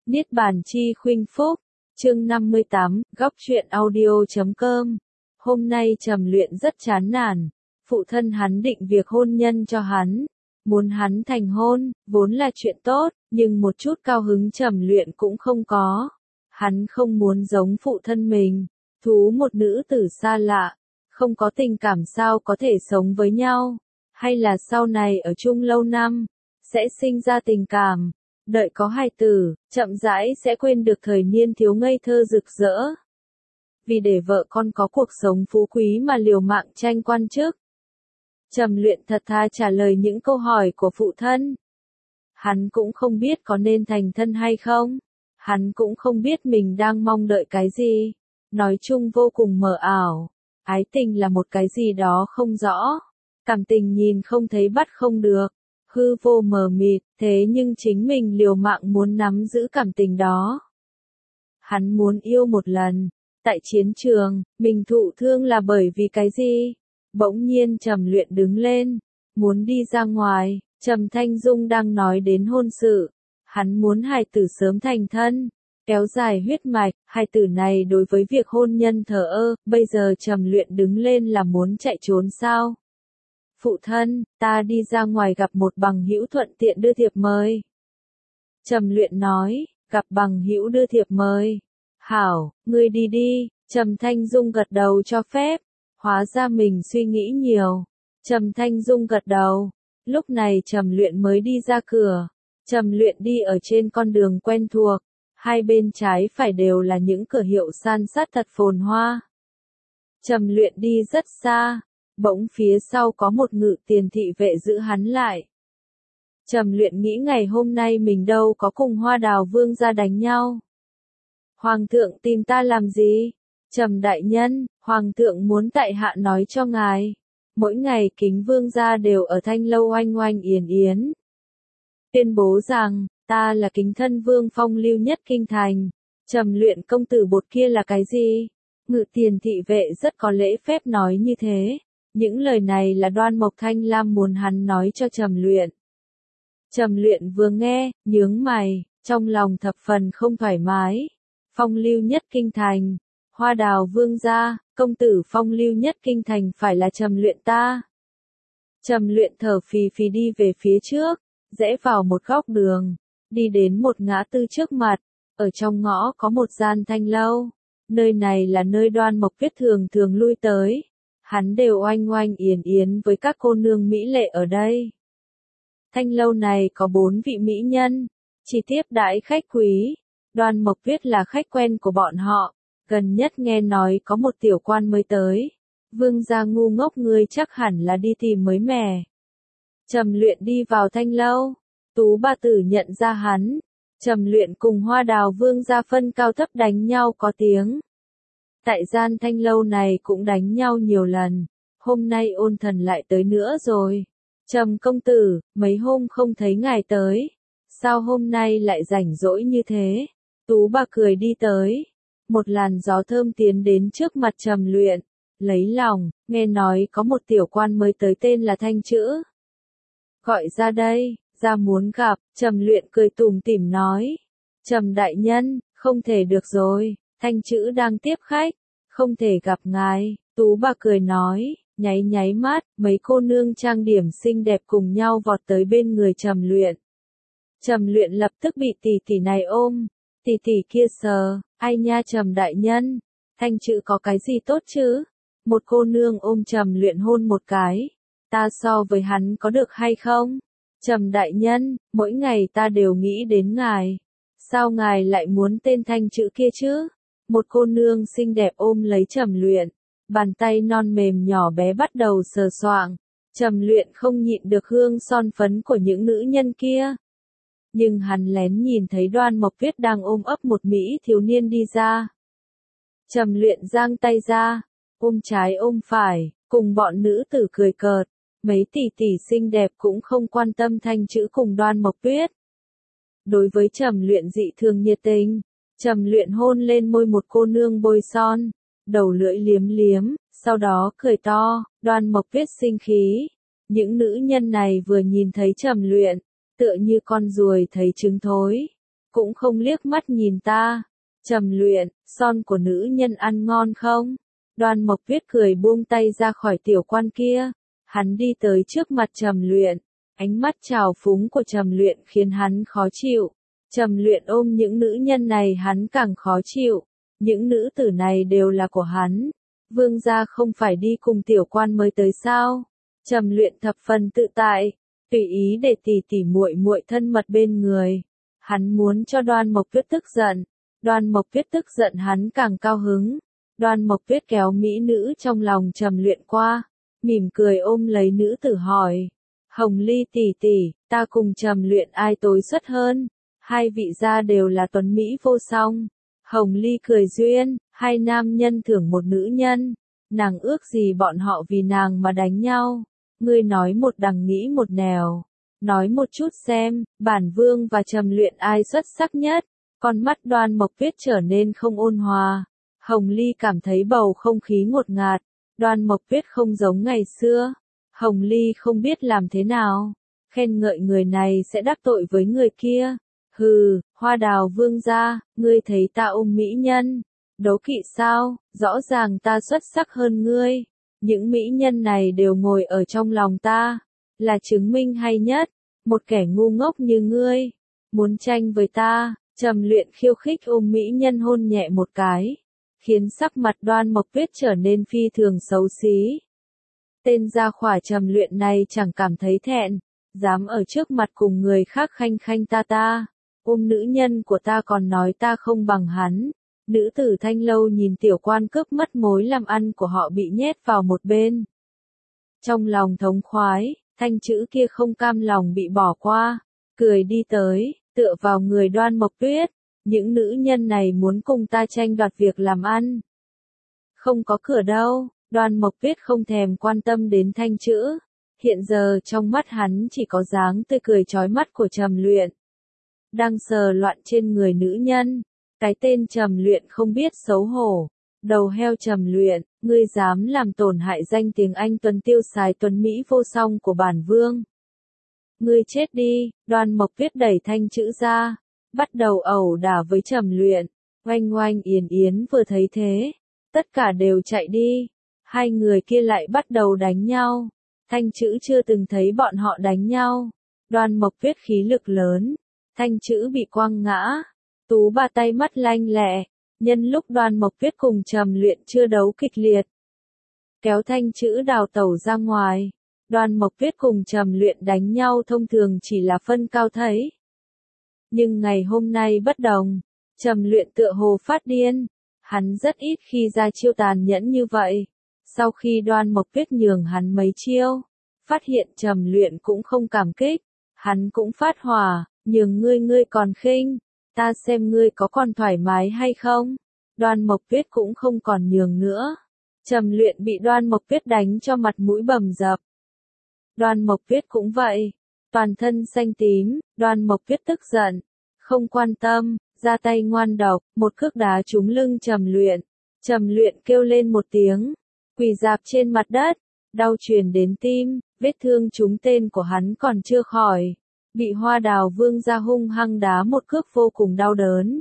Niết bàn chi khuynh phúc, chương 58, góc truyện audio.com. Hôm nay Trầm Luyện rất chán nản, phụ thân hắn định việc hôn nhân cho hắn, muốn hắn thành hôn, vốn là chuyện tốt, nhưng một chút cao hứng Trầm Luyện cũng không có. Hắn không muốn giống phụ thân mình, thú một nữ tử xa lạ, không có tình cảm sao có thể sống với nhau, hay là sau này ở chung lâu năm, sẽ sinh ra tình cảm. Đợi có hài tử, chậm rãi sẽ quên được thời niên thiếu ngây thơ rực rỡ. Vì để vợ con có cuộc sống phú quý mà liều mạng tranh quan chức. Trầm Luyện thật thà trả lời những câu hỏi của phụ thân. Hắn cũng không biết có nên thành thân hay không. Hắn cũng không biết mình đang mong đợi cái gì. Nói chung vô cùng mờ ảo. Ái tình là một cái gì đó không rõ. Cảm tình nhìn không thấy bắt không được. Hư vô mờ mịt, thế nhưng chính mình liều mạng muốn nắm giữ cảm tình đó. Hắn muốn yêu một lần. Tại chiến trường, mình thụ thương là bởi vì cái gì? Bỗng nhiên Trầm Luyện đứng lên, muốn đi ra ngoài. Trầm Thanh Dung đang nói đến hôn sự. Hắn muốn hài tử sớm thành thân, kéo dài huyết mạch. Hài tử này đối với việc hôn nhân thờ ơ, bây giờ Trầm Luyện đứng lên là muốn chạy trốn sao? Phụ thân, ta đi ra ngoài gặp một bằng hữu thuận tiện đưa thiệp mời. Trầm Luyện nói, gặp bằng hữu đưa thiệp mời. Hảo, ngươi đi đi. Trầm Thanh Dung gật đầu cho phép. Hóa ra mình suy nghĩ nhiều. Trầm Thanh Dung gật đầu. Lúc này Trầm Luyện mới đi ra cửa. Trầm Luyện đi ở trên con đường quen thuộc. Hai bên trái phải đều là những cửa hiệu san sát thật phồn hoa. Trầm Luyện đi rất xa. Bỗng phía sau có một ngự tiền thị vệ giữ hắn lại. Trầm Luyện nghĩ ngày hôm nay mình đâu có cùng Hoa Đào Vương ra đánh nhau. Hoàng thượng tìm ta làm gì? Trầm đại nhân, Hoàng thượng muốn tại hạ nói cho ngài. Mỗi ngày Kính Vương gia đều ở Thanh Lâu oanh oanh yến yến. Tuyên bố rằng, ta là Kính Thân Vương phong lưu nhất kinh thành. Trầm Luyện công tử bột kia là cái gì? Ngự tiền thị vệ rất có lễ phép nói như thế. Những lời này là Đoan Mộc Thanh Lam muốn hắn nói cho Trầm Luyện. Trầm Luyện vừa nghe, nhướng mày, trong lòng thập phần không thoải mái. Phong lưu nhất kinh thành, Hoa Đào Vương gia, công tử phong lưu nhất kinh thành phải là Trầm Luyện ta. Trầm Luyện thở phì phì đi về phía trước, rẽ vào một góc đường, đi đến một ngã tư trước mặt, ở trong ngõ có một gian thanh lâu. Nơi này là nơi Đoan Mộc Viết thường thường lui tới. Hắn đều oanh oanh yến yến với các cô nương mỹ lệ ở đây. Thanh lâu này có 4 vị mỹ nhân, chỉ tiếp đãi khách quý. Đoan Mộc Viết là khách quen của bọn họ, gần nhất nghe nói có một tiểu quan mới tới. Vương gia ngu ngốc ngươi chắc hẳn là đi tìm mới mẻ. Trầm Luyện đi vào thanh lâu, Tú bà tử nhận ra hắn. Trầm Luyện cùng Hoa Đào Vương gia phân cao thấp đánh nhau có tiếng. Tại gian thanh lâu này cũng đánh nhau nhiều lần, hôm nay Ôn Thần lại tới nữa rồi. Trầm công tử, mấy hôm không thấy ngài tới, sao hôm nay lại rảnh rỗi như thế? Tú bà cười đi tới, một làn gió thơm tiến đến trước mặt Trầm Luyện, lấy lòng, nghe nói có một tiểu quan mới tới tên là Thanh Chữ. Gọi ra đây, ra muốn gặp. Trầm Luyện cười tủm tỉm nói. Trầm đại nhân, không thể được rồi. Thanh Chữ đang tiếp khách, không thể gặp ngài. Tú bà cười nói, nháy nháy mắt, mấy cô nương trang điểm xinh đẹp cùng nhau vọt tới bên người Trầm Luyện. Trầm Luyện lập tức bị tỷ tỷ này ôm, tỷ tỷ kia sờ, ai nha Trầm đại nhân, Thanh Chữ có cái gì tốt chứ? Một cô nương ôm Trầm Luyện hôn một cái, ta so với hắn có được hay không? Trầm đại nhân, mỗi ngày ta đều nghĩ đến ngài, sao ngài lại muốn tên Thanh Chữ kia chứ? Một cô nương xinh đẹp ôm lấy Trầm Luyện, bàn tay non mềm nhỏ bé bắt đầu sờ soạng. Trầm Luyện không nhịn được hương son phấn của những nữ nhân kia. Nhưng hắn lén nhìn thấy Đoan Mộc Viết đang ôm ấp một mỹ thiếu niên đi ra. Trầm Luyện giang tay ra, ôm trái ôm phải, cùng bọn nữ tử cười cợt. Mấy tỷ tỷ xinh đẹp cũng không quan tâm Thanh Chữ cùng Đoan Mộc Viết. Đối với Trầm Luyện dị thường nhiệt tình. Trầm Luyện hôn lên môi một cô nương bôi son, đầu lưỡi liếm liếm, sau đó cười to. Đoan Mộc Viết sinh khí. Những nữ nhân này vừa nhìn thấy Trầm Luyện, tựa như con ruồi thấy trứng thối. cũng không liếc mắt nhìn ta. Trầm Luyện, son của nữ nhân ăn ngon không? Đoan Mộc Tuyết cười buông tay ra khỏi tiểu quan kia. Hắn đi tới trước mặt Trầm Luyện. Ánh mắt trào phúng của Trầm Luyện khiến hắn khó chịu. Trầm Luyện ôm những nữ nhân này hắn càng khó chịu. Những nữ tử này đều là của hắn. Vương gia không phải đi cùng tiểu quan mới tới sao? Trầm Luyện thập phần tự tại, tùy ý để tỷ tỷ muội muội thân mật bên người. Hắn muốn cho Đoan Mộc Tuyết tức giận. Đoan Mộc Tuyết tức giận hắn càng cao hứng. Đoan Mộc Tuyết kéo mỹ nữ trong lòng Trầm Luyện qua, mỉm cười ôm lấy nữ tử hỏi. Hồng Ly tỷ tỷ, ta cùng Trầm Luyện ai tối xuất hơn? Hai vị gia đều là tuấn mỹ vô song. Hồng Ly cười duyên, hai nam nhân thưởng một nữ nhân. Nàng ước gì bọn họ vì nàng mà đánh nhau. Ngươi nói một đằng nghĩ một nẻo. Nói một chút xem, bản vương và Trầm Luyện ai xuất sắc nhất. Con mắt Đoan Mộc Tuyết trở nên không ôn hòa. Hồng Ly cảm thấy bầu không khí ngột ngạt. Đoan Mộc Tuyết không giống ngày xưa. Hồng Ly không biết làm thế nào. Khen ngợi người này sẽ đắc tội với người kia. Hừ, Hoa Đào vương gia, ngươi thấy ta ôm mỹ nhân. Đố kỵ sao, rõ ràng ta xuất sắc hơn ngươi. Những mỹ nhân này đều ngồi ở trong lòng ta. Là chứng minh hay nhất. Một kẻ ngu ngốc như ngươi. Muốn tranh với ta. Trầm Luyện khiêu khích ôm mỹ nhân hôn nhẹ một cái. Khiến sắc mặt Đoan Mộc Tuyết trở nên phi thường xấu xí. Tên gia khỏa Trầm Luyện này chẳng cảm thấy thẹn. Dám ở trước mặt cùng người khác khanh khanh ta. Ôm nữ nhân của ta còn nói ta không bằng hắn. Nữ tử Thanh Lâu nhìn tiểu quan cướp mất mối làm ăn của họ bị nhét vào một bên. Trong lòng thống khoái, thanh chữ kia không cam lòng bị bỏ qua. Cười đi tới, tựa vào người Đoan Mộc Tuyết. Những nữ nhân này muốn cùng ta tranh đoạt việc làm ăn. Không có cửa đâu, Đoan Mộc Tuyết không thèm quan tâm đến thanh chữ. Hiện giờ trong mắt hắn chỉ có dáng tươi cười chói mắt của Trầm Luyện. Đang sờ loạn trên người nữ nhân. Cái tên Trầm Luyện không biết xấu hổ. Đầu heo Trầm Luyện, ngươi dám làm tổn hại danh tiếng anh tuấn tiêu sái tuấn Mỹ vô song của bản vương. Ngươi chết đi, Đoan Mộc Tuyết đẩy thanh chữ ra. Bắt đầu ẩu đả với Trầm Luyện. Oanh oanh yến yến vừa thấy thế. Tất cả đều chạy đi. Hai người kia lại bắt đầu đánh nhau. Thanh chữ chưa từng thấy bọn họ đánh nhau. Đoan Mộc Tuyết khí lực lớn. Thanh chữ bị quăng ngã. Tú ba tay mắt lanh lẹ. Nhân lúc Đoan Mộc Tuyết cùng Trầm Luyện chưa đấu kịch liệt. Kéo thanh chữ đào tẩu ra ngoài. Đoan Mộc Tuyết cùng Trầm Luyện đánh nhau thông thường chỉ là phân cao thấp. Nhưng ngày hôm nay bất đồng. Trầm Luyện tựa hồ phát điên. Hắn rất ít khi ra chiêu tàn nhẫn như vậy. Sau khi Đoan Mộc Tuyết nhường hắn mấy chiêu, phát hiện Trầm Luyện cũng không cảm kích. Hắn cũng phát hỏa, nhường ngươi còn khinh. Ta xem ngươi có còn thoải mái hay không. Đoan Mộc Tuyết cũng không còn nhường nữa. Trầm Luyện bị Đoan Mộc Tuyết đánh cho mặt mũi bầm dập. Đoan Mộc Tuyết cũng vậy. Toàn thân xanh tím, Đoan Mộc Tuyết tức giận. Không quan tâm, ra tay ngoan độc, một cước đá trúng lưng Trầm Luyện. Trầm Luyện kêu lên một tiếng. Quỳ rạp trên mặt đất. Đau truyền đến tim, vết thương trúng tên của hắn còn chưa khỏi. Bị Hoa Đào vương gia hung hăng đá một cước vô cùng đau đớn.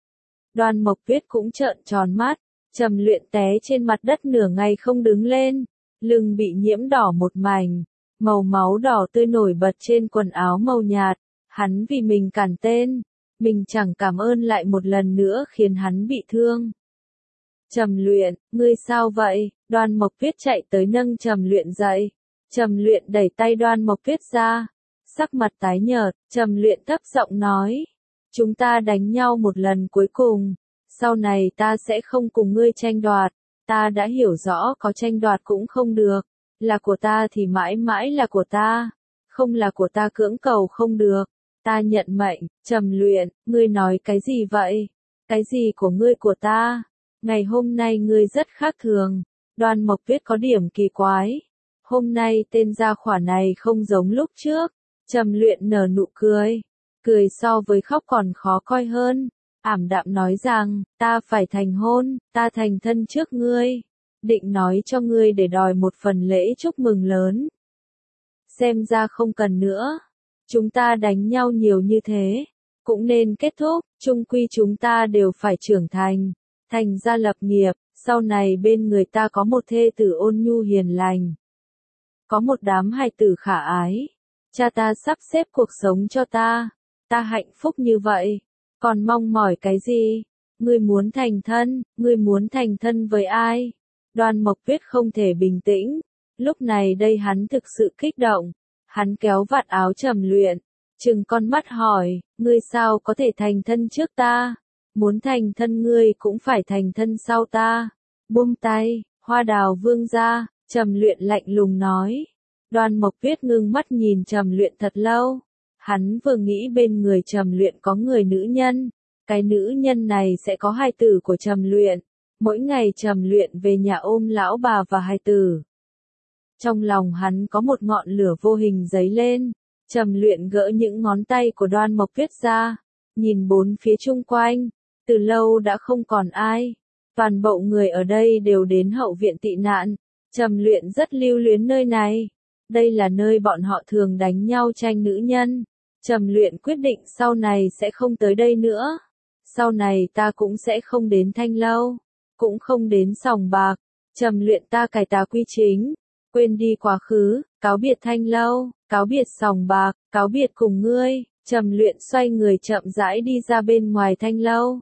Đoan Mộc Tuyết cũng trợn tròn mắt. Trầm Luyện té trên mặt đất nửa ngày không đứng lên. Lưng bị nhiễm đỏ một mảnh. Màu máu đỏ tươi nổi bật trên quần áo màu nhạt. Hắn vì mình cản tên. Mình chẳng cảm ơn lại một lần nữa khiến hắn bị thương. Trầm Luyện, ngươi sao vậy? Đoan Mộc Tuyết chạy tới nâng Trầm Luyện dậy. Trầm Luyện đẩy tay Đoan Mộc Tuyết ra. Sắc mặt tái nhợt, Trầm Luyện thấp giọng nói. Chúng ta đánh nhau một lần cuối cùng. Sau này ta sẽ không cùng ngươi tranh đoạt. Ta đã hiểu rõ có tranh đoạt cũng không được. Là của ta thì mãi mãi là của ta. Không là của ta cưỡng cầu không được. Ta nhận mệnh. Trầm Luyện, ngươi nói cái gì vậy? Cái gì của ngươi của ta? Ngày hôm nay ngươi rất khác thường. Đoan Mộc Tuyết có điểm kỳ quái. Hôm nay tên gia khỏa này không giống lúc trước. Trầm Luyện nở nụ cười. Cười so với khóc còn khó coi hơn. Ảm đạm nói rằng, ta phải thành hôn, ta thành thân trước ngươi. Định nói cho ngươi để đòi một phần lễ chúc mừng lớn. Xem ra không cần nữa. Chúng ta đánh nhau nhiều như thế. cũng nên kết thúc, chung quy chúng ta đều phải trưởng thành, thành gia lập nghiệp, sau này bên người ta có một thê tử ôn nhu hiền lành, có một đám hài tử khả ái, cha ta sắp xếp cuộc sống cho ta hạnh phúc như vậy, còn mong mỏi cái gì? Ngươi muốn thành thân với ai? Đoan Mộc Tuyết không thể bình tĩnh, lúc này đây hắn thực sự kích động, hắn kéo vạt áo Trầm Luyện, trừng con mắt hỏi, ngươi sao có thể thành thân trước ta? Muốn thành thân ngươi cũng phải thành thân sau ta. Buông tay, Hoa Đào vương gia, Trầm Luyện lạnh lùng nói. Đoan Mộc Tuyết ngưng mắt nhìn Trầm Luyện thật lâu. Hắn vừa nghĩ bên người Trầm Luyện có người nữ nhân, cái nữ nhân này sẽ có hài tử của Trầm Luyện. Mỗi ngày Trầm Luyện về nhà ôm lão bà và hài tử. Trong lòng hắn có một ngọn lửa vô hình dấy lên. Trầm Luyện gỡ những ngón tay của Đoan Mộc Tuyết ra, nhìn bốn phía chung quanh, từ lâu đã không còn ai. Toàn bộ người ở đây đều đến hậu viện tị nạn. Trầm Luyện rất lưu luyến nơi này. Đây là nơi bọn họ thường đánh nhau tranh nữ nhân. Trầm Luyện quyết định sau này sẽ không tới đây nữa. Sau này ta cũng sẽ không đến Thanh Lâu, cũng không đến Sòng Bạc. Trầm Luyện ta cải tà quy chính, quên đi quá khứ, cáo biệt Thanh Lâu, cáo biệt Sòng Bạc, cáo biệt cùng ngươi. Trầm Luyện xoay người chậm rãi đi ra bên ngoài Thanh Lâu.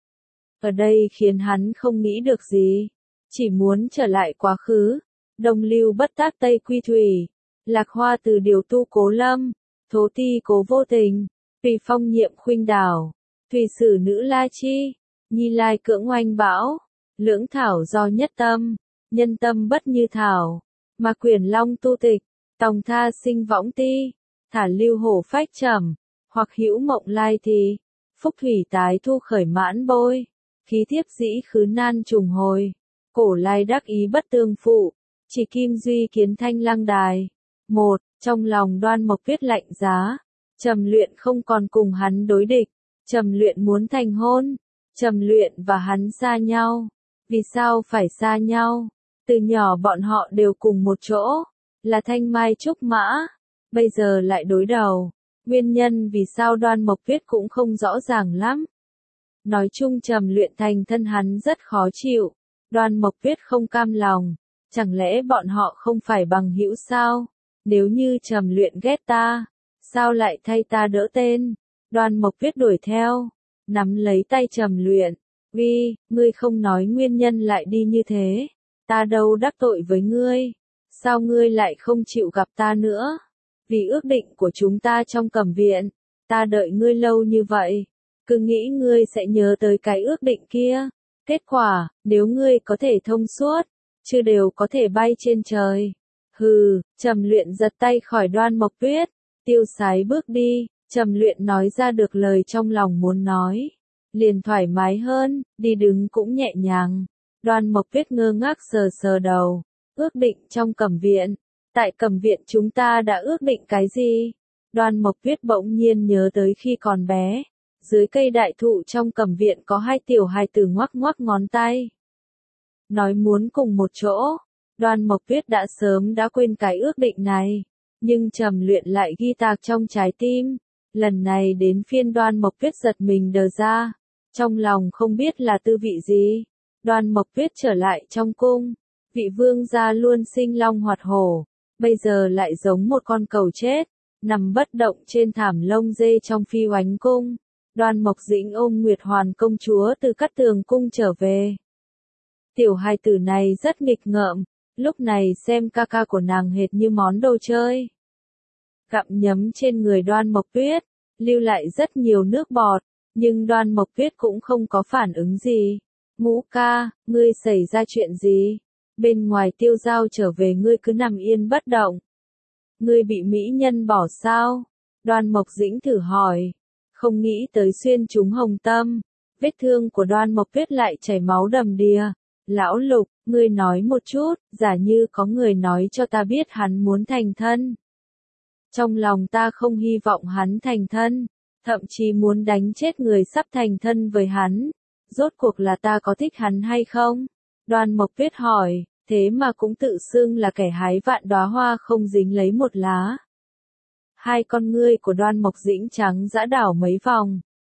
Ở đây khiến hắn không nghĩ được gì, chỉ muốn trở lại quá khứ. Đông lưu bất tác Tây quy thủy, Lạc Hoa từ điều tu cố lâm, Thố ti cố vô tình, Tùy phong nhiệm khuynh đảo, Thùy sử nữ la chi, Nhi lai cưỡng oanh bão, Lưỡng thảo do nhất tâm, nhân tâm bất như thảo, mà quyển long tu tịch, tòng tha sinh võng ti, thả lưu hổ phách trầm, hoặc hữu mộng lai thì, phúc thủy tái thu khởi mãn bôi, khí thiếp dĩ khứ nan trùng hồi, cổ lai đắc ý bất tương phụ, chỉ kim duy kiến thanh lăng đài. Một, trong lòng Đoan Mộc Tuyết lạnh giá, Trầm Luyện không còn cùng hắn đối địch, Trầm Luyện muốn thành hôn, Trầm Luyện và hắn xa nhau. Vì sao phải xa nhau? Từ nhỏ bọn họ đều cùng một chỗ, là thanh mai trúc mã, bây giờ lại đối đầu. Nguyên nhân vì sao Đoan Mộc Tuyết cũng không rõ ràng lắm. Nói chung Trầm Luyện thành thân hắn rất khó chịu, Đoan Mộc Tuyết không cam lòng, chẳng lẽ bọn họ không phải bằng hữu sao? Nếu như Trầm Luyện ghét ta, sao lại thay ta đỡ tên? Đoan Mộc Tuyết đuổi theo, nắm lấy tay Trầm Luyện, ngươi không nói nguyên nhân lại đi như thế, ta đâu đắc tội với ngươi, sao ngươi lại không chịu gặp ta nữa? Vì ước định của chúng ta trong Cẩm viện, ta đợi ngươi lâu như vậy, cứ nghĩ ngươi sẽ nhớ tới cái ước định kia. Kết quả, nếu ngươi có thể thông suốt, chưa đều có thể bay trên trời. Hừ, Trầm Luyện giật tay khỏi Đoan Mộc Tuyết, tiêu sái bước đi. Trầm Luyện nói ra được lời trong lòng muốn nói, liền thoải mái hơn, đi đứng cũng nhẹ nhàng. Đoan Mộc Tuyết ngơ ngác sờ sờ đầu, ước định trong Cẩm viện, tại Cẩm viện chúng ta đã ước định cái gì? Đoan Mộc Tuyết bỗng nhiên nhớ tới khi còn bé, dưới cây đại thụ trong Cẩm viện có hai tiểu hài tử ngoắc ngoắc ngón tay, nói muốn cùng một chỗ. Đoan Mộc Tuyết đã sớm đã quên cái ước định này, nhưng Trầm Luyện lại ghi tạc trong trái tim. Lần này đến phiên Đoan Mộc Tuyết giật mình đờ ra, trong lòng không biết là tư vị gì. Đoan Mộc Tuyết trở lại trong cung, vị vương gia luôn sinh long hoạt hổ, bây giờ lại giống một con cẩu chết, nằm bất động trên thảm lông dê trong Phi Oánh cung. Đoan Mộc Dĩnh ôm Nguyệt Hoàn công chúa từ Cát Tường cung trở về. Tiểu hài tử này rất nghịch ngợm, lúc này xem ca ca của nàng hệt như món đồ chơi. Gặm nhấm trên người Đoan Mộc Tuyết, lưu lại rất nhiều nước bọt, nhưng Đoan Mộc Tuyết cũng không có phản ứng gì. Ngũ ca, ngươi xảy ra chuyện gì? Bên ngoài Tiêu Giao trở về ngươi cứ nằm yên bất động. Ngươi bị mỹ nhân bỏ sao? Đoan Mộc Dĩnh thử hỏi. Không nghĩ tới xuyên trúng hồng tâm, vết thương của Đoan Mộc Tuyết lại chảy máu đầm đìa. Lão Lục, ngươi nói một chút, giả như có người nói cho ta biết hắn muốn thành thân. Trong lòng ta không hy vọng hắn thành thân, thậm chí muốn đánh chết người sắp thành thân với hắn. Rốt cuộc là ta có thích hắn hay không? Đoan Mộc Tuyết hỏi, thế mà cũng tự xưng là kẻ hái vạn đóa hoa không dính lấy một lá. Hai con ngươi của Đoan Mộc Dĩnh trắng dã đảo mấy vòng,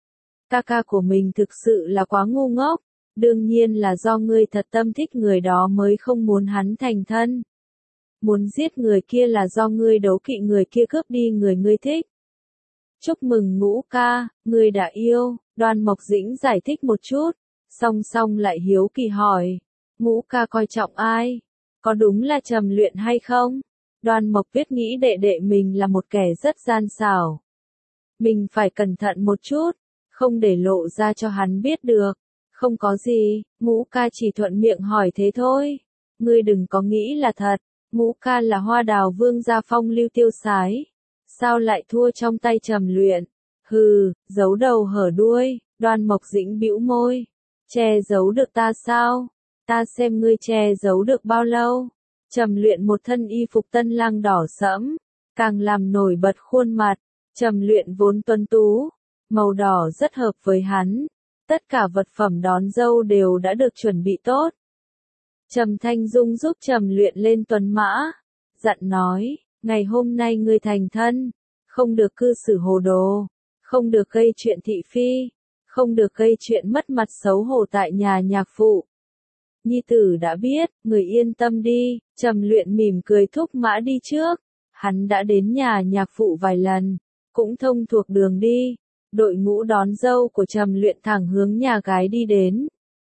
Ca ca của mình thực sự là quá ngu ngốc. Đương nhiên là do ngươi thật tâm thích người đó mới không muốn hắn thành thân. Muốn giết người kia là do ngươi đố kỵ người kia cướp đi người ngươi thích. Chúc mừng Ngũ ca, ngươi đã yêu. Đoan Mộc Dĩnh giải thích một chút, song song lại hiếu kỳ hỏi. Ngũ ca coi trọng ai? Có đúng là Trầm Luyện hay không? Đoan Mộc Viết nghĩ đệ đệ mình là một kẻ rất gian xảo. Mình phải cẩn thận một chút, không để lộ ra cho hắn biết được. Không có gì, Ngũ ca chỉ thuận miệng hỏi thế thôi. Ngươi đừng có nghĩ là thật, Ngũ ca là Hoa Đào Vương gia phong lưu tiêu sái. Sao lại thua trong tay Trầm Luyện? Hừ, giấu đầu hở đuôi. Đoan Mộc Dĩnh bĩu môi. Che giấu được ta sao? Ta xem ngươi che giấu được bao lâu? Trầm Luyện một thân y phục tân lang đỏ sẫm, càng làm nổi bật khuôn mặt. Trầm Luyện vốn tuấn tú, màu đỏ rất hợp với hắn. Tất cả vật phẩm đón dâu đều đã được chuẩn bị tốt. Trầm Thanh Dung giúp Trầm Luyện lên tuấn mã, dặn nói, ngày hôm nay ngươi thành thân, không được cư xử hồ đồ, không được gây chuyện thị phi, không được gây chuyện mất mặt xấu hổ tại nhà nhạc phụ. Nhi tử đã biết, người yên tâm đi. Trầm Luyện mỉm cười thúc mã đi trước. Hắn đã đến nhà nhạc phụ vài lần, cũng thông thuộc đường đi. Đội ngũ đón dâu của Trầm Luyện thẳng hướng nhà gái đi đến.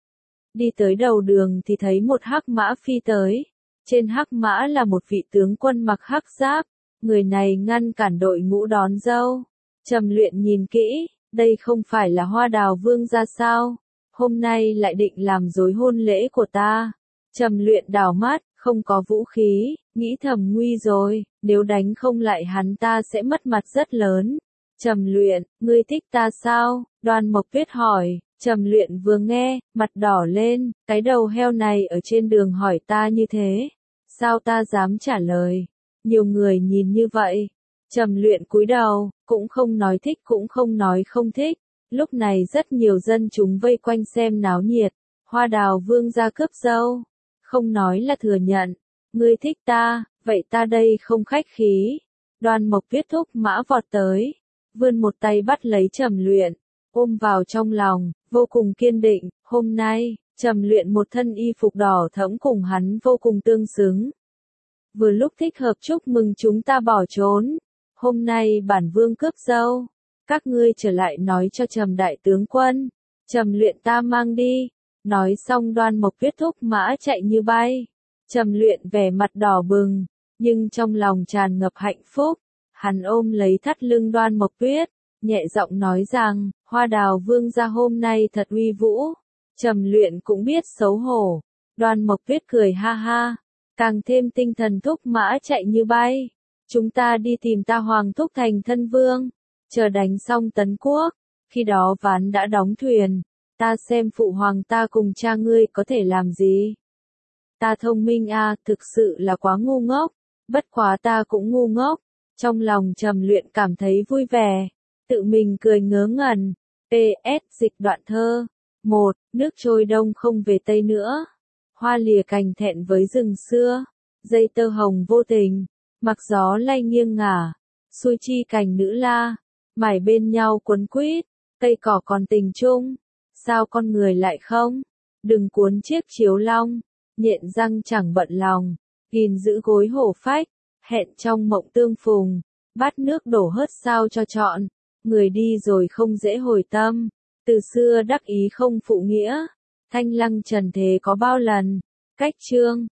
Đi tới đầu đường thì thấy một hắc mã phi tới. Trên hắc mã là một vị tướng quân mặc hắc giáp. Người này ngăn cản đội ngũ đón dâu. Trầm Luyện nhìn kỹ, đây không phải là Hoa Đào Vương gia sao? Hôm nay lại định làm rối hôn lễ của ta. Trầm Luyện đảo mắt, không có vũ khí, nghĩ thầm nguy rồi, nếu đánh không lại hắn ta sẽ mất mặt rất lớn. Trầm Luyện, ngươi thích ta sao? Đoan Mộc Viết hỏi. Trầm Luyện vừa nghe, mặt đỏ lên, cái đầu heo này ở trên đường hỏi ta như thế. Sao ta dám trả lời? Nhiều người nhìn như vậy. Trầm Luyện cúi đầu, cũng không nói thích cũng không nói không thích. Lúc này rất nhiều dân chúng vây quanh xem náo nhiệt. Hoa Đào Vương gia cướp dâu. Không nói là thừa nhận. Ngươi thích ta, vậy ta đây không khách khí. Đoan Mộc Viết thúc mã vọt tới. Vươn một tay bắt lấy Trầm Luyện. Ôm vào trong lòng, vô cùng kiên định. Hôm nay, Trầm Luyện một thân y phục đỏ thẫm cùng hắn vô cùng tương xứng. Vừa lúc thích hợp chúc mừng chúng ta bỏ trốn. Hôm nay bản vương cướp dâu. Các ngươi trở lại nói cho Trầm đại tướng quân. Trầm Luyện ta mang đi. Nói xong Đoan Mộc Viết thúc mã chạy như bay. Trầm Luyện vẻ mặt đỏ bừng, nhưng trong lòng tràn ngập hạnh phúc. Hắn ôm lấy thắt lưng Đoan Mộc Viết, nhẹ giọng nói rằng, Hoa Đào Vương gia hôm nay thật uy vũ. Trầm Luyện cũng biết xấu hổ. Đoan Mộc Viết cười ha ha, càng thêm tinh thần thúc mã chạy như bay. Chúng ta đi tìm ta Hoàng thúc thành thân vương. Chờ đánh xong tấn quốc, khi đó ván đã đóng thuyền. Ta xem phụ hoàng ta cùng cha ngươi có thể làm gì. Ta thông minh à, thực sự là quá ngu ngốc. Bất quá ta cũng ngu ngốc. Trong lòng Trầm Luyện cảm thấy vui vẻ. Tự mình cười ngớ ngẩn. PS dịch đoạn thơ. 1. Nước trôi đông không về Tây nữa. Hoa lìa cành thẹn với rừng xưa. Dây tơ hồng vô tình. Mặc gió lay nghiêng ngả. Xuôi chi cành nữ la. Mải bên nhau quấn quýt. Cây cỏ còn tình chung. Sao con người lại không? Đừng cuốn chiếc chiếu long. Nhện răng chẳng bận lòng. Gìn giữ gối hổ phách. Hẹn trong mộng tương phùng. Bát nước đổ hớt sao cho chọn. Người đi rồi không dễ hồi tâm. Từ xưa đắc ý không phụ nghĩa. Thanh lăng trần thế có bao lần. Cách chương.